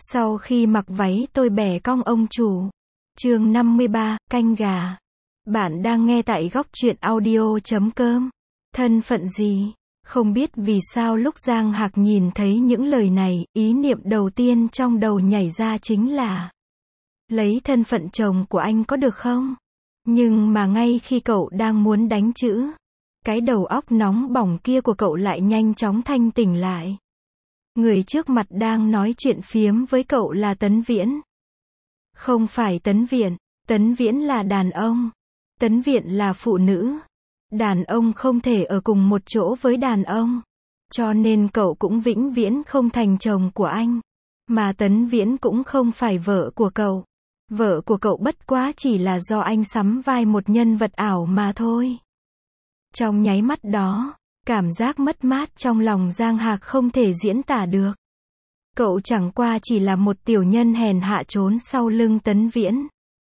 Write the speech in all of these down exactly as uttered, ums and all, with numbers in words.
Sau khi mặc váy tôi bẻ cong ông chủ. Chương năm mươi ba, canh gà. Bạn đang nghe tại góc truyện audio chấm com. Thân phận gì? Không biết vì sao lúc Giang Hạc nhìn thấy những lời này, ý niệm đầu tiên trong đầu nhảy ra chính là lấy thân phận chồng của anh có được không? Nhưng mà ngay khi cậu đang muốn đánh chữ, cái đầu óc nóng bỏng kia của cậu lại nhanh chóng thanh tỉnh lại. Người trước mặt đang nói chuyện phiếm với cậu là Tấn Viễn. Không phải Tấn Viện, Tấn Viễn là đàn ông. Tấn Viện là phụ nữ. Đàn ông không thể ở cùng một chỗ với đàn ông. Cho nên cậu cũng vĩnh viễn không thành chồng của anh. Mà Tấn Viễn cũng không phải vợ của cậu. Vợ của cậu bất quá chỉ là do anh sắm vai một nhân vật ảo mà thôi. Trong nháy mắt đó, cảm giác mất mát trong lòng Giang Hạc không thể diễn tả được. Cậu chẳng qua chỉ là một tiểu nhân hèn hạ trốn sau lưng Tấn Viễn.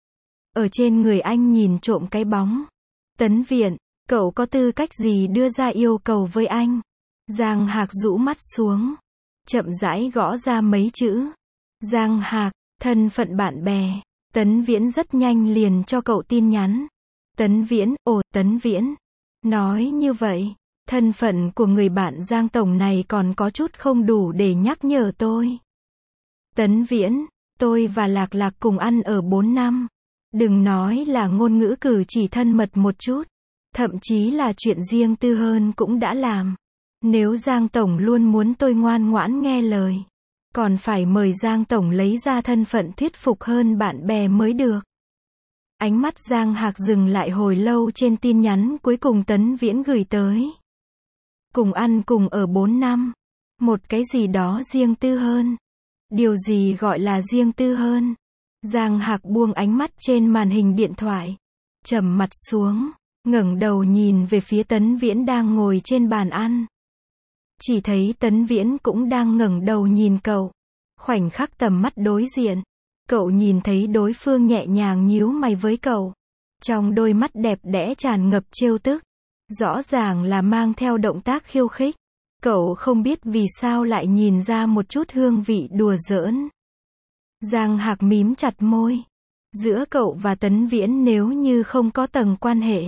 Ở trên người anh nhìn trộm cái bóng. Tấn Viễn, cậu có tư cách gì đưa ra yêu cầu với anh? Giang Hạc rũ mắt xuống, chậm rãi gõ ra mấy chữ. Giang Hạc, thân phận bạn bè. Tấn Viễn rất nhanh liền cho cậu tin nhắn. Tấn Viễn, ồ, Tấn Viễn. Nói như vậy, thân phận của người bạn Giang Tổng này còn có chút không đủ để nhắc nhở tôi. Tấn Viễn, tôi và Lạc Lạc cùng ăn ở bốn năm. Đừng nói là ngôn ngữ cử chỉ thân mật một chút. Thậm chí là chuyện riêng tư hơn cũng đã làm. Nếu Giang Tổng luôn muốn tôi ngoan ngoãn nghe lời, còn phải mời Giang Tổng lấy ra thân phận thuyết phục hơn bạn bè mới được. Ánh mắt Giang Hạc dừng lại hồi lâu trên tin nhắn cuối cùng Tấn Viễn gửi tới. Cùng ăn cùng ở bốn năm. Một cái gì đó riêng tư hơn. Điều gì gọi là riêng tư hơn? Giang Hạc buông ánh mắt trên màn hình điện thoại, trầm mặt xuống, ngẩng đầu nhìn về phía Tấn Viễn đang ngồi trên bàn ăn. Chỉ thấy Tấn Viễn cũng đang ngẩng đầu nhìn cậu. Khoảnh khắc tầm mắt đối diện, cậu nhìn thấy đối phương nhẹ nhàng nhíu mày với cậu. Trong đôi mắt đẹp đẽ tràn ngập trêu tức. Rõ ràng là mang theo động tác khiêu khích. Cậu không biết vì sao lại nhìn ra một chút hương vị đùa giỡn. Giang Hạc mím chặt môi. Giữa cậu và Tấn Viễn nếu như không có tầng quan hệ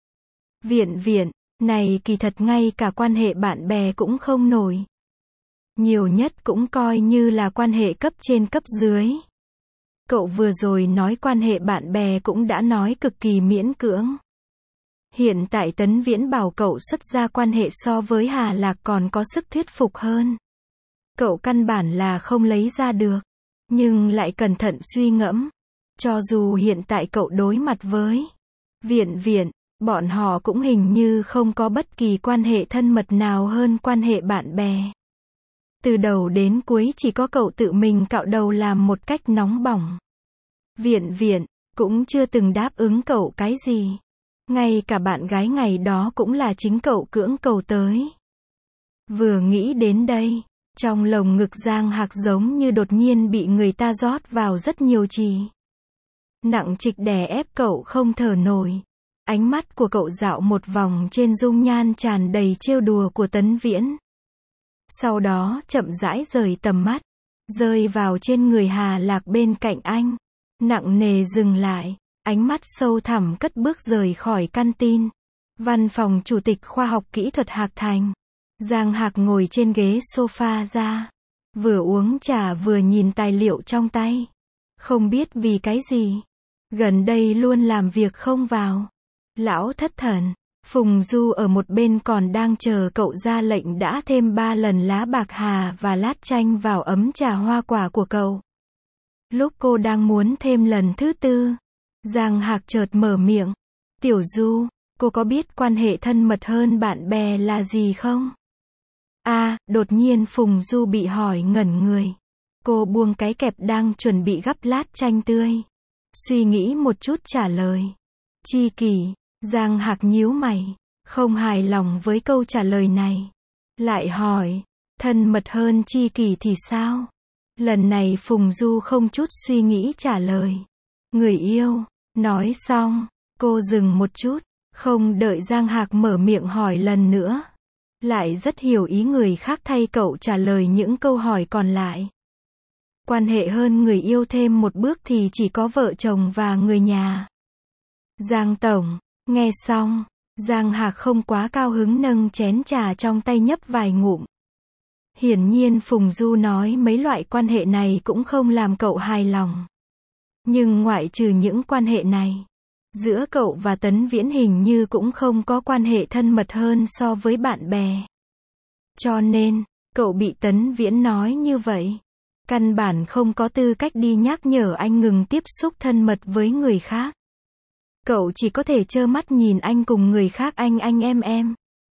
Viện viện, này kỳ thật ngay cả quan hệ bạn bè cũng không nổi. Nhiều nhất cũng coi như là quan hệ cấp trên cấp dưới. Cậu vừa rồi nói quan hệ bạn bè cũng đã nói cực kỳ miễn cưỡng. Hiện tại Tấn Viễn bảo cậu xuất ra quan hệ so với Hà Lạc còn có sức thuyết phục hơn. Cậu căn bản là không lấy ra được. Nhưng lại cẩn thận suy ngẫm. Cho dù hiện tại cậu đối mặt với Viện viện, bọn họ cũng hình như không có bất kỳ quan hệ thân mật nào hơn quan hệ bạn bè. Từ đầu đến cuối chỉ có cậu tự mình cạo đầu làm một cách nóng bỏng. Viện viện, cũng chưa từng đáp ứng cậu cái gì. Ngay cả bạn gái ngày đó cũng là chính cậu cưỡng cầu tới. Vừa nghĩ đến đây, trong lồng ngực Giang Hạc giống như đột nhiên bị người ta rót vào rất nhiều chì. Nặng trịch đè ép cậu không thở nổi. Ánh mắt của cậu dạo một vòng trên dung nhan tràn đầy trêu đùa của Tấn Viễn. Sau đó chậm rãi rời tầm mắt, rơi vào trên người Hà Lạc bên cạnh anh. Nặng nề dừng lại, ánh mắt sâu thẳm cất bước rời khỏi căn tin. Văn phòng Chủ tịch Khoa học Kỹ thuật Hạc Thành. Giang Hạc ngồi trên ghế sofa ra, vừa uống trà vừa nhìn tài liệu trong tay. Không biết vì cái gì, gần đây luôn làm việc không vào. Lão thất thần, Phùng Du ở một bên còn đang chờ cậu ra lệnh đã thêm ba lần lá bạc hà và lát chanh vào ấm trà hoa quả của cậu. Lúc cô đang muốn thêm lần thứ tư, Giang Hạc chợt mở miệng. Tiểu Du, cô có biết quan hệ thân mật hơn bạn bè là gì không? À, đột nhiên Phùng Du bị hỏi ngẩn người. Cô buông cái kẹp đang chuẩn bị gắp lát chanh tươi. Suy nghĩ một chút trả lời. Tri kỷ. Giang Hạc nhíu mày, không hài lòng với câu trả lời này. Lại hỏi, thân mật hơn tri kỷ thì sao? Lần này Phùng Du không chút suy nghĩ trả lời. Người yêu. Nói xong, cô dừng một chút, không đợi Giang Hạc mở miệng hỏi lần nữa. Lại rất hiểu ý người khác thay cậu trả lời những câu hỏi còn lại. Quan hệ hơn người yêu thêm một bước thì chỉ có vợ chồng và người nhà. Giang tổng, nghe xong, Giang Hạc không quá cao hứng nâng chén trà trong tay nhấp vài ngụm. Hiển nhiên Phùng Du nói mấy loại quan hệ này cũng không làm cậu hài lòng. Nhưng ngoại trừ những quan hệ này, giữa cậu và Tấn Viễn hình như cũng không có quan hệ thân mật hơn so với bạn bè. Cho nên, cậu bị Tấn Viễn nói như vậy. Căn bản không có tư cách đi nhắc nhở anh ngừng tiếp xúc thân mật với người khác. Cậu chỉ có thể trơ mắt nhìn anh cùng người khác anh anh em em.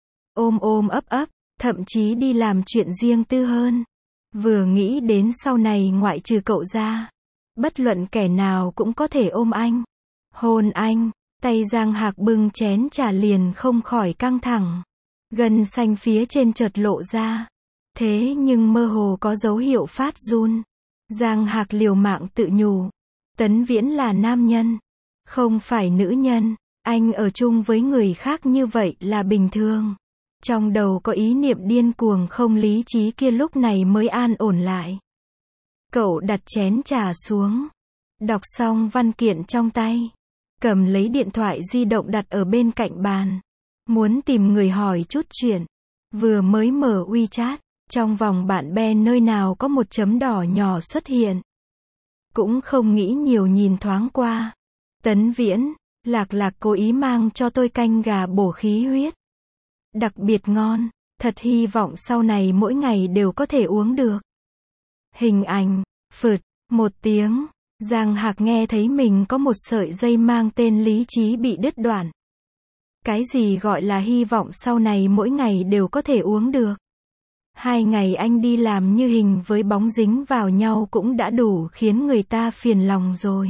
Ôm ôm ấp ấp, thậm chí đi làm chuyện riêng tư hơn. Vừa nghĩ đến sau này ngoại trừ cậu ra, bất luận kẻ nào cũng có thể ôm anh, hôn anh, tay Giang Hạc bưng chén trà liền không khỏi căng thẳng. Gân xanh phía trên chợt lộ ra. Thế nhưng mơ hồ có dấu hiệu phát run. Giang Hạc liều mạng tự nhủ. Tấn Viễn là nam nhân, không phải nữ nhân. Anh ở chung với người khác như vậy là bình thường. Trong đầu có ý niệm điên cuồng không lý trí kia lúc này mới an ổn lại. Cậu đặt chén trà xuống. Đọc xong văn kiện trong tay. Cầm lấy điện thoại di động đặt ở bên cạnh bàn. Muốn tìm người hỏi chút chuyện. Vừa mới mở WeChat. Trong vòng bạn bè nơi nào có một chấm đỏ nhỏ xuất hiện. Cũng không nghĩ nhiều nhìn thoáng qua. Tấn Viễn, Lạc Lạc cố ý mang cho tôi canh gà bổ khí huyết. Đặc biệt ngon, thật hy vọng sau này mỗi ngày đều có thể uống được. Hình ảnh, phượt, một tiếng, Giang Hạc nghe thấy mình có một sợi dây mang tên lý trí bị đứt đoạn. Cái gì gọi là hy vọng sau này mỗi ngày đều có thể uống được. Hai ngày anh đi làm như hình với bóng dính vào nhau cũng đã đủ khiến người ta phiền lòng rồi.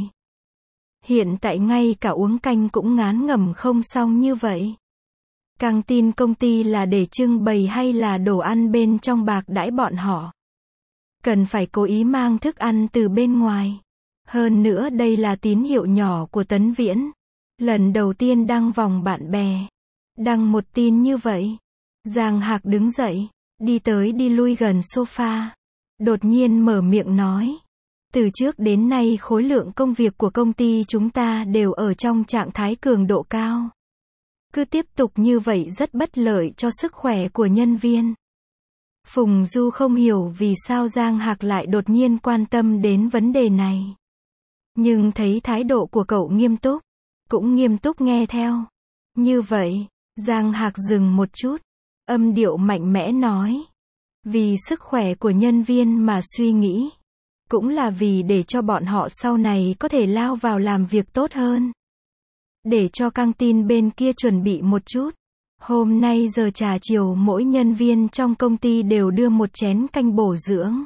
Hiện tại ngay cả uống canh cũng ngán ngẩm không xong như vậy. Căng tin công ty là để trưng bày hay là đồ ăn bên trong bạc đãi bọn họ? Cần phải cố ý mang thức ăn từ bên ngoài. Hơn nữa đây là tín hiệu nhỏ của Tấn Viễn. Lần đầu tiên đăng vòng bạn bè. Đăng một tin như vậy. Giang Hạc đứng dậy. Đi tới đi lui gần sofa. Đột nhiên mở miệng nói. Từ trước đến nay khối lượng công việc của công ty chúng ta đều ở trong trạng thái cường độ cao. Cứ tiếp tục như vậy rất bất lợi cho sức khỏe của nhân viên. Phùng Du không hiểu vì sao Giang Hạc lại đột nhiên quan tâm đến vấn đề này. Nhưng thấy thái độ của cậu nghiêm túc, cũng nghiêm túc nghe theo. Như vậy, Giang Hạc dừng một chút. Âm điệu mạnh mẽ nói. Vì sức khỏe của nhân viên mà suy nghĩ. Cũng là vì để cho bọn họ sau này có thể lao vào làm việc tốt hơn. Để cho căng tin bên kia chuẩn bị một chút. Hôm nay giờ trà chiều mỗi nhân viên trong công ty đều đưa một chén canh bổ dưỡng.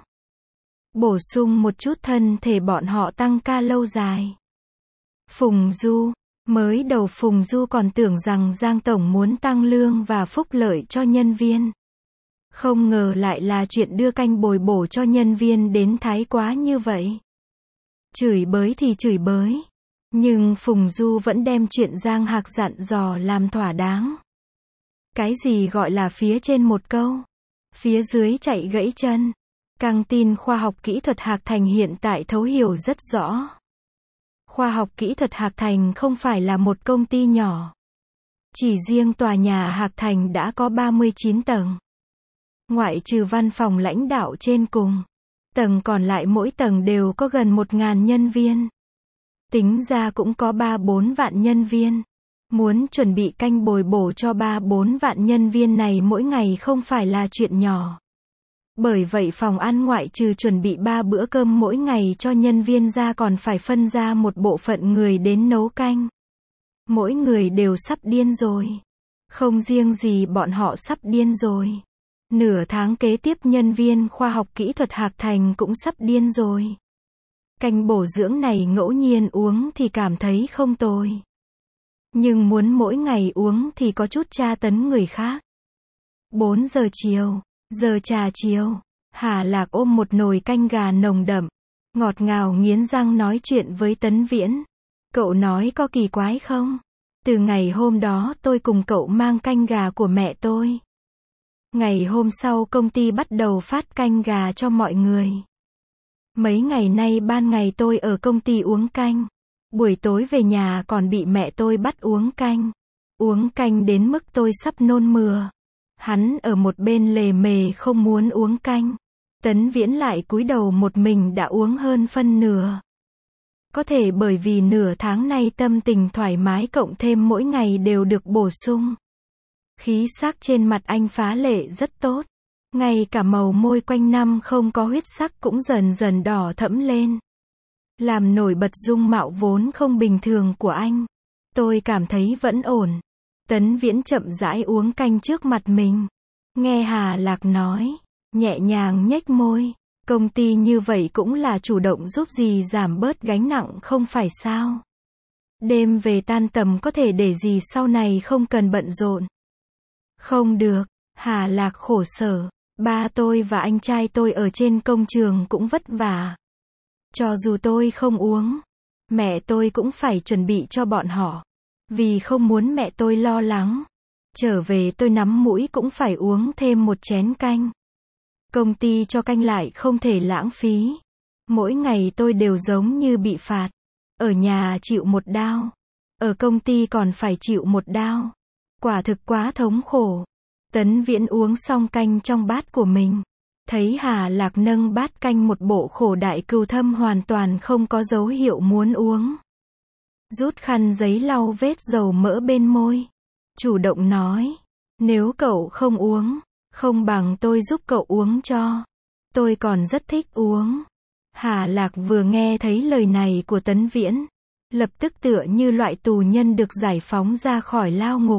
Bổ sung một chút thân thể bọn họ tăng ca lâu dài. Phùng Du. Mới đầu Phùng Du còn tưởng rằng Giang Tổng muốn tăng lương và phúc lợi cho nhân viên. Không ngờ lại là chuyện đưa canh bồi bổ cho nhân viên đến thái quá như vậy. Chửi bới thì chửi bới. Nhưng Phùng Du vẫn đem chuyện Giang Hạc dặn dò làm thỏa đáng. Cái gì gọi là phía trên một câu, phía dưới chạy gãy chân. Căng tin khoa học kỹ thuật Hạc Thành hiện tại thấu hiểu rất rõ. Khoa học kỹ thuật Hạc Thành không phải là một công ty nhỏ. Chỉ riêng tòa nhà Hạc Thành đã có ba mươi chín tầng. Ngoại trừ văn phòng lãnh đạo trên cùng, tầng còn lại mỗi tầng đều có gần một nghìn nhân viên. Tính ra cũng có ba bốn vạn nhân viên. Muốn chuẩn bị canh bồi bổ cho ba bốn vạn nhân viên này mỗi ngày không phải là chuyện nhỏ. Bởi vậy phòng ăn ngoại trừ chuẩn bị ba bữa cơm mỗi ngày cho nhân viên ra còn phải phân ra một bộ phận người đến nấu canh. Mỗi người đều sắp điên rồi. Không riêng gì bọn họ sắp điên rồi. Nửa tháng kế tiếp nhân viên khoa học kỹ thuật Hạc Thành cũng sắp điên rồi. Canh bổ dưỡng này ngẫu nhiên uống thì cảm thấy không tồi. Nhưng muốn mỗi ngày uống thì có chút tra tấn người khác. bốn giờ chiều, giờ trà chiều, Hà Lạc ôm một nồi canh gà nồng đậm, ngọt ngào nghiến răng nói chuyện với Tấn Viễn. Cậu nói có kỳ quái không? Từ ngày hôm đó tôi cùng cậu mang canh gà của mẹ tôi. Ngày hôm sau công ty bắt đầu phát canh gà cho mọi người. Mấy ngày nay ban ngày tôi ở công ty uống canh. Buổi tối về nhà còn bị mẹ tôi bắt uống canh. Uống canh đến mức tôi sắp nôn mửa. Hắn ở một bên lề mề không muốn uống canh. Tấn Viễn lại cúi đầu một mình đã uống hơn phân nửa. Có thể bởi vì nửa tháng nay tâm tình thoải mái cộng thêm mỗi ngày đều được bổ sung. Khí sắc trên mặt anh phá lệ rất tốt. Ngay cả màu môi quanh năm không có huyết sắc cũng dần dần đỏ thẫm lên. Làm nổi bật dung mạo vốn không bình thường của anh. Tôi cảm thấy vẫn ổn. Tấn Viễn chậm rãi uống canh trước mặt mình. Nghe Hà Lạc nói, nhẹ nhàng nhếch môi. Công ty như vậy cũng là chủ động giúp dì giảm bớt gánh nặng không phải sao? Đêm về tan tầm có thể để dì sau này không cần bận rộn. Không được, Hà Lạc khổ sở. Ba tôi và anh trai tôi ở trên công trường cũng vất vả. Cho dù tôi không uống, mẹ tôi cũng phải chuẩn bị cho bọn họ. Vì không muốn mẹ tôi lo lắng. Trở về tôi nắm mũi cũng phải uống thêm một chén canh. Công ty cho canh lại không thể lãng phí. Mỗi ngày tôi đều giống như bị phạt. Ở nhà chịu một đao. Ở công ty còn phải chịu một đao. Quả thực quá thống khổ. Tấn Viễn uống xong canh trong bát của mình. Thấy Hà Lạc nâng bát canh một bộ khổ đại cừu thâm hoàn toàn không có dấu hiệu muốn uống. Rút khăn giấy lau vết dầu mỡ bên môi. Chủ động nói. Nếu cậu không uống, không bằng tôi giúp cậu uống cho. Tôi còn rất thích uống. Hà Lạc vừa nghe thấy lời này của Tấn Viễn. Lập tức tựa như loại tù nhân được giải phóng ra khỏi lao ngục.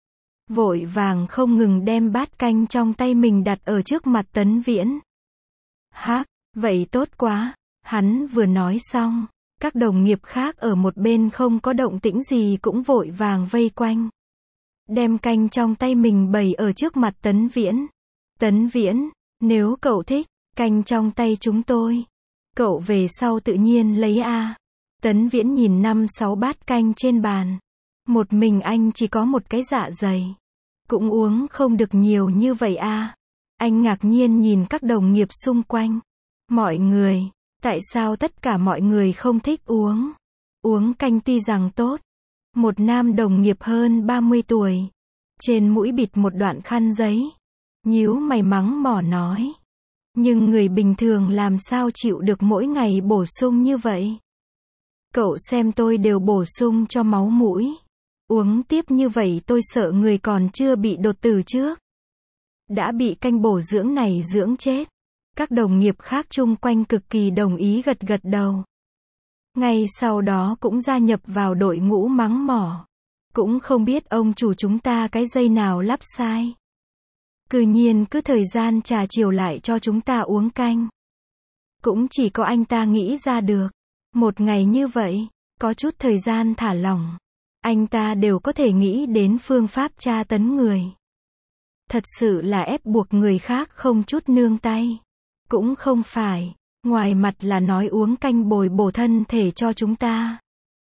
Vội vàng không ngừng đem bát canh trong tay mình đặt ở trước mặt Tấn Viễn. Hắc, vậy tốt quá. Hắn vừa nói xong, các đồng nghiệp khác ở một bên không có động tĩnh gì cũng vội vàng vây quanh. Đem canh trong tay mình bày ở trước mặt Tấn Viễn. Tấn Viễn, nếu cậu thích, canh trong tay chúng tôi. Cậu về sau tự nhiên lấy a. Tấn Viễn nhìn năm sáu bát canh trên bàn. Một mình anh chỉ có một cái dạ dày. Cũng uống không được nhiều như vậy a. Anh ngạc nhiên nhìn các đồng nghiệp xung quanh. Mọi người, tại sao tất cả mọi người không thích uống? Uống canh tuy rằng tốt. Một nam đồng nghiệp hơn ba mươi tuổi. Trên mũi bịt một đoạn khăn giấy. Nhíu mày mắng mỏ nói. Nhưng người bình thường làm sao chịu được mỗi ngày bổ sung như vậy? Cậu xem tôi đều bổ sung cho máu mũi. Uống tiếp như vậy tôi sợ người còn chưa bị đột tử trước. Đã bị canh bổ dưỡng này dưỡng chết. Các đồng nghiệp khác chung quanh cực kỳ đồng ý gật gật đầu. Ngay sau đó cũng gia nhập vào đội ngũ mắng mỏ. Cũng không biết ông chủ chúng ta cái dây nào lắp sai. Cư nhiên cứ thời gian trà chiều lại cho chúng ta uống canh. Cũng chỉ có anh ta nghĩ ra được. Một ngày như vậy, có chút thời gian thả lỏng. Anh ta đều có thể nghĩ đến phương pháp tra tấn người. Thật sự là ép buộc người khác không chút nương tay. Cũng không phải. Ngoài mặt là nói uống canh bồi bổ thân thể cho chúng ta.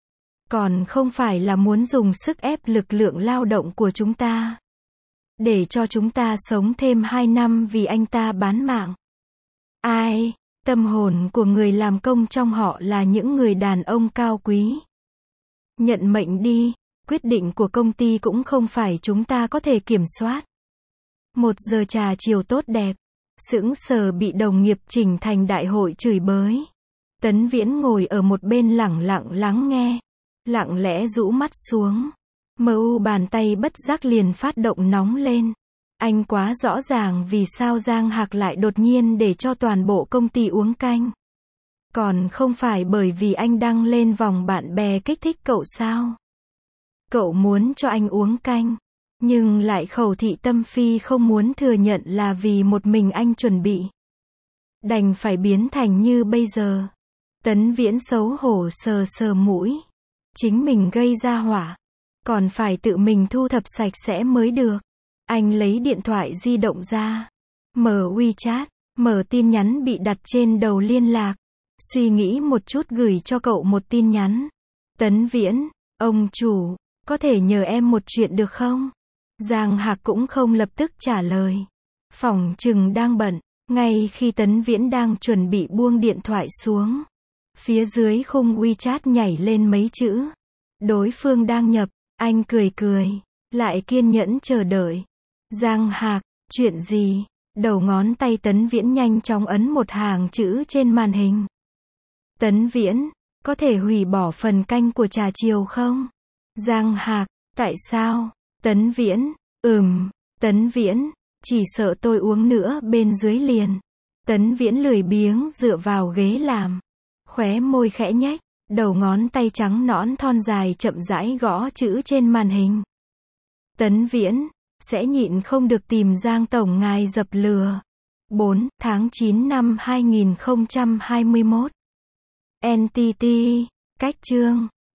Còn không phải là muốn dùng sức ép lực lượng lao động của chúng ta. Để cho chúng ta sống thêm hai năm vì anh ta bán mạng. Ai? Tâm hồn của người làm công trong họ là những người đàn ông cao quý. Nhận mệnh đi. Quyết định của công ty cũng không phải chúng ta có thể kiểm soát. Một giờ trà chiều tốt đẹp. Sững sờ bị đồng nghiệp chỉnh thành đại hội chửi bới. Tấn Viễn ngồi ở một bên lẳng lặng lắng nghe. Lặng lẽ rũ mắt xuống. Mờ u bàn tay bất giác liền phát động nóng lên. Anh quá rõ ràng vì sao Giang Hạc lại đột nhiên để cho toàn bộ công ty uống canh. Còn không phải bởi vì anh đăng lên vòng bạn bè kích thích cậu sao? Cậu muốn cho anh uống canh. Nhưng lại khẩu thị tâm phi không muốn thừa nhận là vì một mình anh chuẩn bị. Đành phải biến thành như bây giờ. Tấn Viễn xấu hổ sờ sờ mũi. Chính mình gây ra hỏa. Còn phải tự mình thu thập sạch sẽ mới được. Anh lấy điện thoại di động ra. Mở WeChat. Mở tin nhắn bị đặt trên đầu liên lạc. Suy nghĩ một chút gửi cho cậu một tin nhắn. Tấn Viễn, ông chủ, có thể nhờ em một chuyện được không? Giang Hạc cũng không lập tức trả lời. Phỏng chừng đang bận. Ngay khi Tấn Viễn đang chuẩn bị buông điện thoại xuống, phía dưới khung WeChat nhảy lên mấy chữ. Đối phương đang nhập, anh cười cười, lại kiên nhẫn chờ đợi. Giang Hạc, chuyện gì? Đầu ngón tay Tấn Viễn nhanh chóng ấn một hàng chữ trên màn hình. Tấn Viễn, có thể hủy bỏ phần canh của trà chiều không? Giang Hạc, tại sao? Tấn Viễn, ừm, Tấn Viễn, chỉ sợ tôi uống nữa bên dưới liền. Tấn Viễn lười biếng dựa vào ghế làm, khóe môi khẽ nhếch, đầu ngón tay trắng nõn thon dài chậm rãi gõ chữ trên màn hình. Tấn Viễn, sẽ nhịn không được tìm Giang tổng ngài dập lừa. bốn tháng chín năm hai nghìn không trăm hai mươi mốt. en tê tê, cách chương